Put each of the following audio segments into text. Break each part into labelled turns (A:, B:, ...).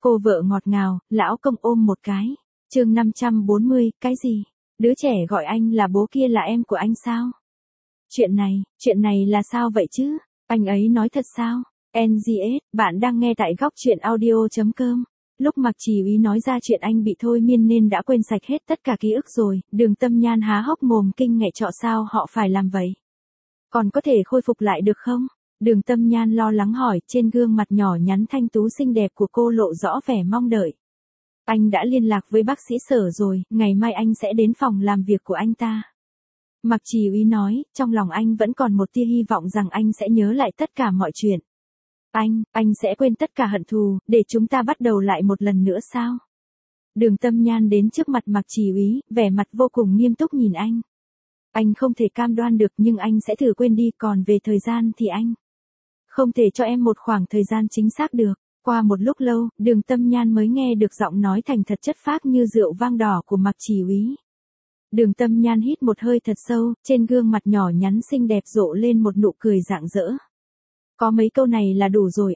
A: Cô vợ ngọt ngào, lão công ôm một cái. Chương 540, cái gì? Đứa trẻ gọi anh là bố kia là em của anh sao? Chuyện này là sao vậy chứ? Anh ấy nói thật sao? NGS, bạn đang nghe tại góc chuyện audio.com. Lúc Mạc Chỉ Úy nói ra chuyện anh bị thôi miên nên đã quên sạch hết tất cả ký ức rồi, Đường Tâm Nhan há hốc mồm kinh ngại trọ sao họ phải làm vậy? Còn có thể khôi phục lại được không? Đường Tâm Nhan lo lắng hỏi, trên gương mặt nhỏ nhắn thanh tú xinh đẹp của cô lộ rõ vẻ mong đợi. Anh đã liên lạc với bác sĩ Sở rồi, ngày mai anh sẽ đến phòng làm việc của anh ta. Mạc Chỉ Úy nói, trong lòng anh vẫn còn một tia hy vọng rằng anh sẽ nhớ lại tất cả mọi chuyện. Anh sẽ quên tất cả hận thù, để chúng ta bắt đầu lại một lần nữa sao? Đường Tâm Nhan đến trước mặt Mạc Chỉ Úy, vẻ mặt vô cùng nghiêm túc nhìn anh. Anh không thể cam đoan được nhưng anh sẽ thử quên đi, còn về thời gian thì anh không thể cho em một khoảng thời gian chính xác được. Qua một lúc lâu, Đường Tâm Nhan mới nghe được giọng nói thành thật chất phác như rượu vang đỏ của Mạc Chỉ Úy. Đường Tâm Nhan hít một hơi thật sâu, trên gương mặt nhỏ nhắn xinh đẹp rộ lên một nụ cười rạng rỡ. Có mấy câu này là đủ rồi,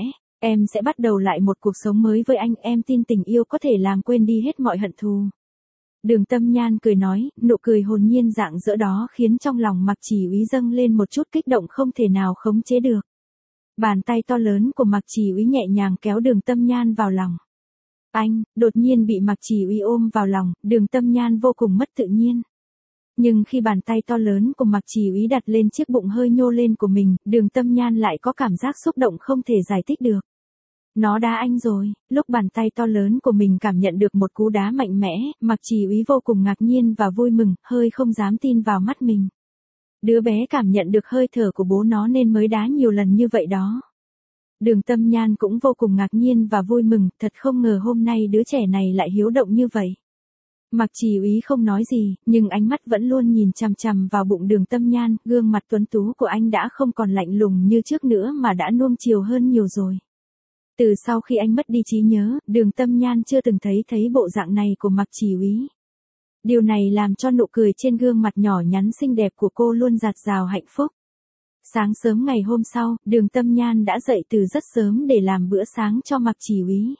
A: em sẽ bắt đầu lại một cuộc sống mới với anh, em tin tình yêu có thể làm quên đi hết mọi hận thù. Đường Tâm Nhan cười nói, nụ cười hồn nhiên rạng rỡ đó khiến trong lòng Mạc Chỉ Úy dâng lên một chút kích động không thể nào khống chế được. Bàn tay to lớn của Mạc Chỉ Úy nhẹ nhàng kéo Đường Tâm Nhan vào lòng. Anh, đột nhiên bị Mạc Chỉ Úy ôm vào lòng, Đường Tâm Nhan vô cùng mất tự nhiên. Nhưng khi bàn tay to lớn của Mạc Chỉ Úy đặt lên chiếc bụng hơi nhô lên của mình, Đường Tâm Nhan lại có cảm giác xúc động không thể giải thích được. Nó đá anh rồi, lúc bàn tay to lớn của mình cảm nhận được một cú đá mạnh mẽ, Mạc Chỉ Úy vô cùng ngạc nhiên và vui mừng, hơi không dám tin vào mắt mình. Đứa bé cảm nhận được hơi thở của bố nó nên mới đá nhiều lần như vậy đó. Đường Tâm Nhan cũng vô cùng ngạc nhiên và vui mừng, thật không ngờ hôm nay đứa trẻ này lại hiếu động như vậy. Mạc Chỉ Úy không nói gì, nhưng ánh mắt vẫn luôn nhìn chằm chằm vào bụng Đường Tâm Nhan, gương mặt tuấn tú của anh đã không còn lạnh lùng như trước nữa mà đã nuông chiều hơn nhiều rồi. Từ sau khi anh mất đi trí nhớ, Đường Tâm Nhan chưa từng thấy bộ dạng này của Mạc Chỉ Úy. Điều này làm cho nụ cười trên gương mặt nhỏ nhắn xinh đẹp của cô luôn dạt dào hạnh phúc. Sáng sớm ngày hôm sau, Đường Tâm Nhan đã dậy từ rất sớm để làm bữa sáng cho Mạc Chỉ Úy.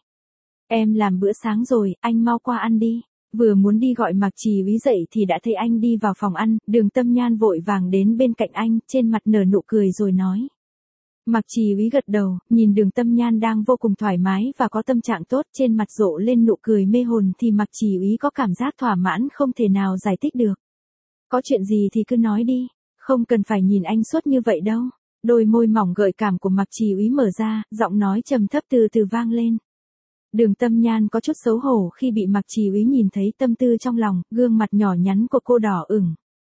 A: Em làm bữa sáng rồi, anh mau qua ăn đi. Vừa muốn đi gọi Mạc Chỉ Úy dậy thì đã thấy anh đi vào phòng ăn, Đường Tâm Nhan vội vàng đến bên cạnh anh, trên mặt nở nụ cười rồi nói. Mạc Chỉ Úy gật đầu, nhìn Đường Tâm Nhan đang vô cùng thoải mái và có tâm trạng tốt, trên mặt rộ lên nụ cười mê hồn thì Mạc Chỉ Úy có cảm giác thỏa mãn không thể nào giải thích được. Có chuyện gì thì cứ nói đi, không cần phải nhìn anh suốt như vậy đâu. Đôi môi mỏng gợi cảm của Mạc Chỉ Úy mở ra, giọng nói trầm thấp từ từ vang lên. Đường Tâm Nhan có chút xấu hổ khi bị Mạc Chỉ Úy nhìn thấy tâm tư trong lòng, gương mặt nhỏ nhắn của cô đỏ ửng.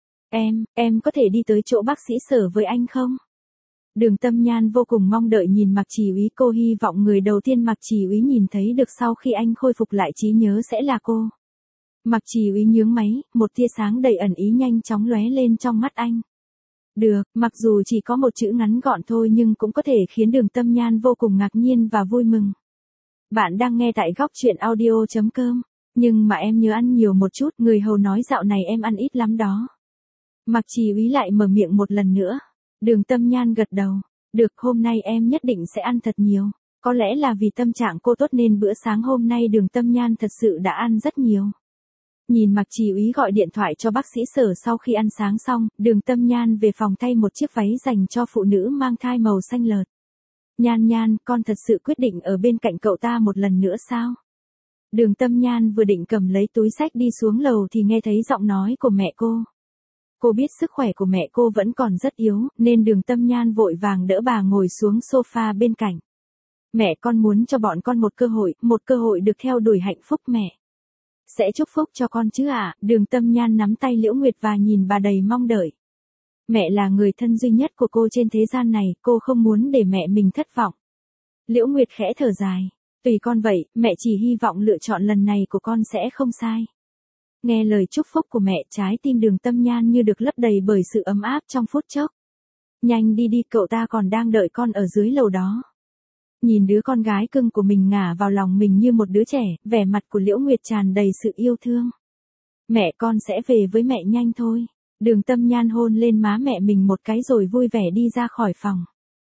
A: Em có thể đi tới chỗ bác sĩ Sở với anh không? Đường Tâm Nhan vô cùng mong đợi nhìn Mạc Chỉ Úy, cô hy vọng người đầu tiên Mạc Chỉ Úy nhìn thấy được sau khi anh khôi phục lại trí nhớ sẽ là cô. Mạc Chỉ Úy nhướng máy, một tia sáng đầy ẩn ý nhanh chóng lóe lên trong mắt anh. Được, mặc dù chỉ có một chữ ngắn gọn thôi nhưng cũng có thể khiến Đường Tâm Nhan vô cùng ngạc nhiên và vui mừng. Bạn đang nghe tại góc chuyện audio.com. Nhưng mà em nhớ ăn nhiều một chút, người hầu nói dạo này em ăn ít lắm đó. Mạc Chỉ Úy lại mở miệng một lần nữa. Đường Tâm Nhan gật đầu. Được, hôm nay em nhất định sẽ ăn thật nhiều. Có lẽ là vì tâm trạng cô tốt nên bữa sáng hôm nay Đường Tâm Nhan thật sự đã ăn rất nhiều. Nhìn Mạc Chỉ Úy gọi điện thoại cho bác sĩ Sở sau khi ăn sáng xong, Đường Tâm Nhan về phòng thay một chiếc váy dành cho phụ nữ mang thai màu xanh lợt. Nhan, con thật sự quyết định ở bên cạnh cậu ta một lần nữa sao? Đường Tâm Nhan vừa định cầm lấy túi xách đi xuống lầu thì nghe thấy giọng nói của mẹ cô. Cô biết sức khỏe của mẹ cô vẫn còn rất yếu, nên Đường Tâm Nhan vội vàng đỡ bà ngồi xuống sofa bên cạnh. Mẹ con muốn cho bọn con một cơ hội được theo đuổi hạnh phúc mẹ. Sẽ chúc phúc cho con chứ ạ? Đường Tâm Nhan nắm tay Liễu Nguyệt và nhìn bà đầy mong đợi. Mẹ là người thân duy nhất của cô trên thế gian này, cô không muốn để mẹ mình thất vọng. Liễu Nguyệt khẽ thở dài. Tùy con vậy, mẹ chỉ hy vọng lựa chọn lần này của con sẽ không sai. Nghe lời chúc phúc của mẹ, trái tim Đường Tâm Nhan như được lấp đầy bởi sự ấm áp trong phút chốc. Nhanh đi, cậu ta còn đang đợi con ở dưới lầu đó. Nhìn đứa con gái cưng của mình ngả vào lòng mình như một đứa trẻ, vẻ mặt của Liễu Nguyệt tràn đầy sự yêu thương. Mẹ con sẽ về với mẹ nhanh thôi. Đường Tâm Nhan hôn lên má mẹ mình một cái rồi vui vẻ đi ra khỏi phòng.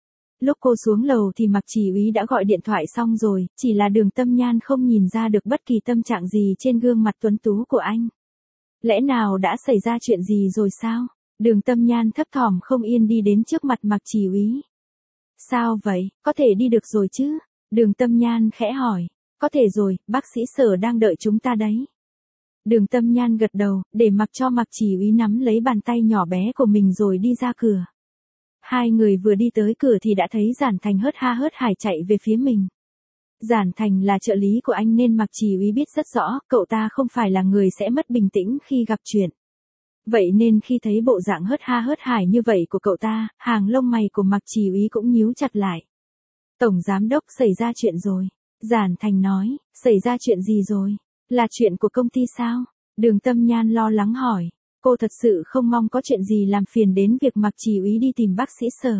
A: Lúc cô xuống lầu thì Mạc Chỉ Úy đã gọi điện thoại xong rồi, chỉ là Đường Tâm Nhan không nhìn ra được bất kỳ tâm trạng gì trên gương mặt tuấn tú của anh. Lẽ nào đã xảy ra chuyện gì rồi sao? Đường Tâm Nhan thấp thỏm không yên đi đến trước mặt Mạc Chỉ Úy. Sao vậy, có thể đi được rồi chứ? Đường Tâm Nhan khẽ hỏi. Có thể rồi, bác sĩ Sở đang đợi chúng ta đấy. Đường Tâm Nhan gật đầu, để mặc cho Mạc Chỉ Úy nắm lấy bàn tay nhỏ bé của mình rồi đi ra cửa. Hai người vừa đi tới cửa thì đã thấy Giản Thành hớt ha hớt hải chạy về phía mình. Giản Thành là trợ lý của anh nên Mạc Chỉ Úy biết rất rõ, cậu ta không phải là người sẽ mất bình tĩnh khi gặp chuyện. Vậy nên khi thấy bộ dạng hớt ha hớt hải như vậy của cậu ta, hàng lông mày của Mạc Chỉ Úy cũng nhíu chặt lại. Tổng giám đốc, xảy ra chuyện rồi. Giản Thành nói, xảy ra chuyện gì rồi? Là chuyện của công ty sao? Đường Tâm Nhan lo lắng hỏi. Cô thật sự không mong có chuyện gì làm phiền đến việc Mạc Chỉ Úy đi tìm bác sĩ Sở.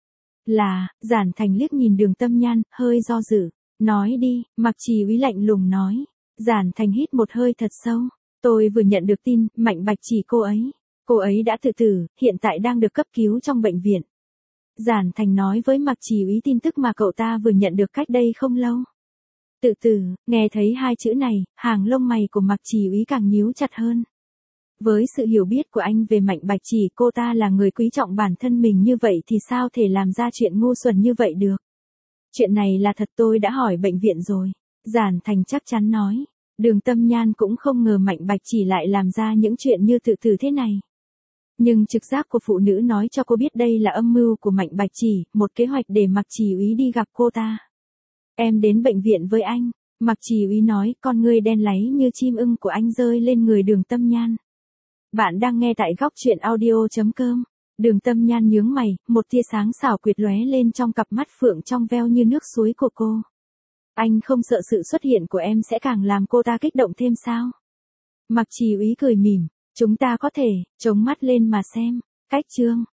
A: Giản Thành liếc nhìn Đường Tâm Nhan, hơi do dự. Nói đi, Mạc Chỉ Úy lạnh lùng nói. Giản Thành hít một hơi thật sâu. Tôi vừa nhận được tin, Mạnh Bạch Chỉ cô ấy. Cô ấy đã tự tử, hiện tại đang được cấp cứu trong bệnh viện. Giản Thành nói với Mạc Chỉ Úy tin tức mà cậu ta vừa nhận được cách đây không lâu. Tự tử, nghe thấy hai chữ này, hàng lông mày của Mạc Chỉ Úy càng nhíu chặt hơn. Với sự hiểu biết của anh về Mạnh Bạch Chỉ, cô ta là người quý trọng bản thân mình như vậy thì sao thể làm ra chuyện ngu xuẩn như vậy được. Chuyện này là thật, tôi đã hỏi bệnh viện rồi. Giản Thành chắc chắn nói. Đường Tâm Nhan cũng không ngờ Mạnh Bạch Chỉ lại làm ra những chuyện như tự tử thế này. Nhưng trực giác của phụ nữ nói cho cô biết đây là âm mưu của Mạnh Bạch Chỉ, một kế hoạch để Mạc Chỉ Úy đi gặp cô ta. Em đến bệnh viện với anh. Mạc Chỉ Úy nói, con ngươi đen láy như chim ưng của anh rơi lên người Đường Tâm Nhan. Bạn đang nghe tại góc truyện audio.com. Đường Tâm Nhan nhướng mày, một tia sáng xảo quyệt lóe lên trong cặp mắt phượng trong veo như nước suối của cô. Anh không sợ sự xuất hiện của em sẽ càng làm cô ta kích động thêm sao? Mạc Chỉ Úy cười mỉm, chúng ta có thể chống mắt lên mà xem. Cách chương